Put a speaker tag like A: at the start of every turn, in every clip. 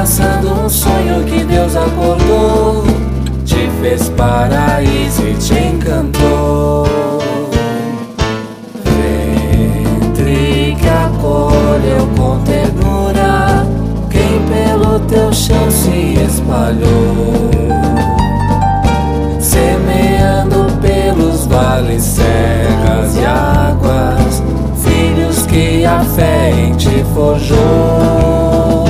A: abraçando um sonho que Deus acordou, te fez paraíso e te encantou. Ventre que acolheu com ternura quem pelo teu chão se espalhou, semeando pelos vales, serras e águas, filhos que a fé em ti forjou.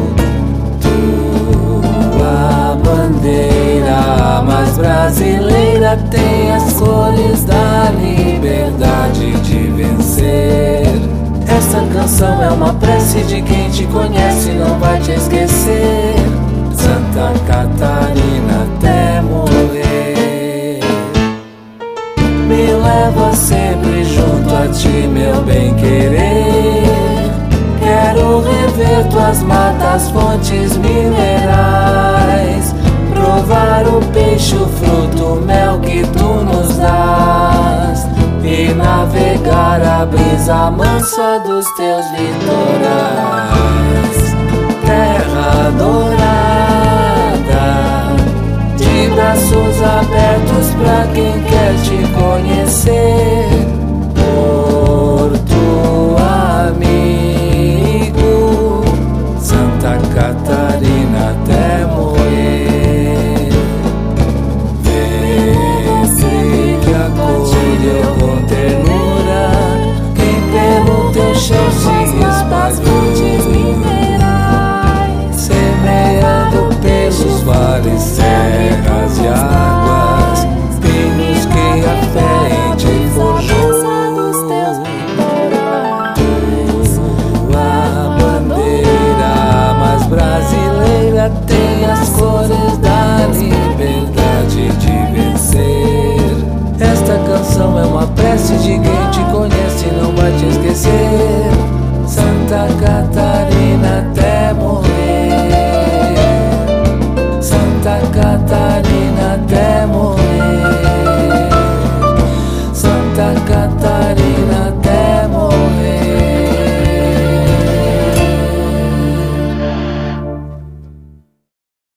A: Tua bandeira mais brasileira tem as cores da liberdade de vencer. Essa canção é uma prece de quem te conhece, não vai te esquecer. Santa Catarina até morrer, me leva sempre junto a ti, meu bem-querer. Quero rever tuas matas, fontes minerais, provar o peixe, o fruto, o mel que tu nos dás, e navegar a brisa mansa dos teus litorais. Terra adorada, de braços abertos pra quem quer te conhecer.